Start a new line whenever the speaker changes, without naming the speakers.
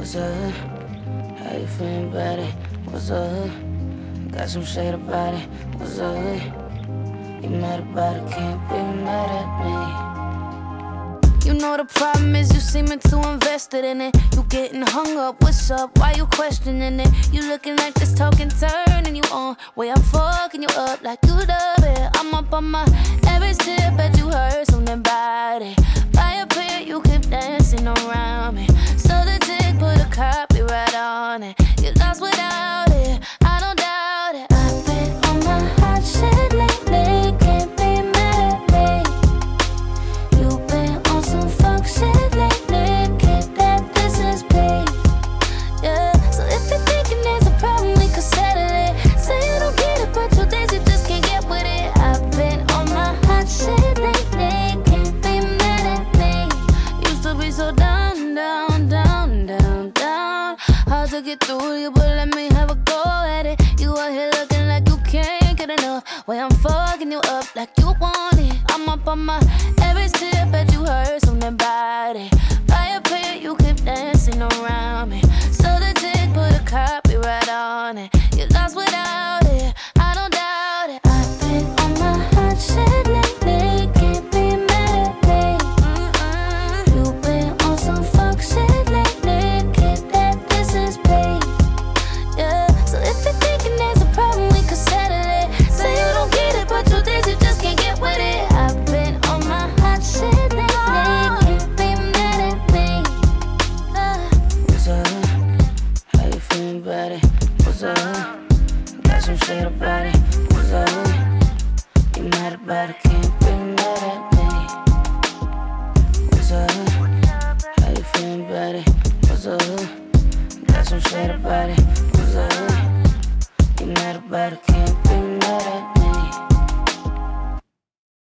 What's up? How you feeling about it? What's up? Got some shade about it. What's up? You mad about it? Can't be mad at me.
You know the problem is you seeming too invested in it. You getting hung up, what's up? Why you questioning it? You looking like this talking turn and you on. Way I'm fucking you up like you love it. I'm up on my every step, bet you heard something about it. Fire pit, you keep dancing around me. So the dick put a copyright on it. You lost without it, I don't doubt it. I've been on my hot shit lately, can't be mad at me. You've been on some fuck shit lately, keep that distance, please. Yeah, so if you're thinking there's a problem, we could settle it. Say you don't get it, but 2 days you just can't get with it. I've been on my hot shit lately, can't be mad at me. Used to be so down, down, down, down, down. Hard to get through you, but let me have a go at it. You out here looking like you can't get enough. Way I'm fucking you up like you want it. I'm up on my every step, bet you heard something about it. Fire pit, you keep dancing around me. So the dick put a copyright on it. You lost without it, I don't doubt it. I've been on my hot shit lately, can't be mad at me. You've been on some fuck shit lately, keep that distance, please. Yeah, so if you're thinking there's a problem, we could settle it. Say you don't get it, but 2 days you just can't get with it. I've been on my hot shit lately, can't be mad at me.
What's up? How you feeling about it? What's up? Got some shade about it. What's up? You mad about it? Can't be mad at me. What's up? How you feeling about it? What's up? Got some shade about it. What's up? You mad about it? Can't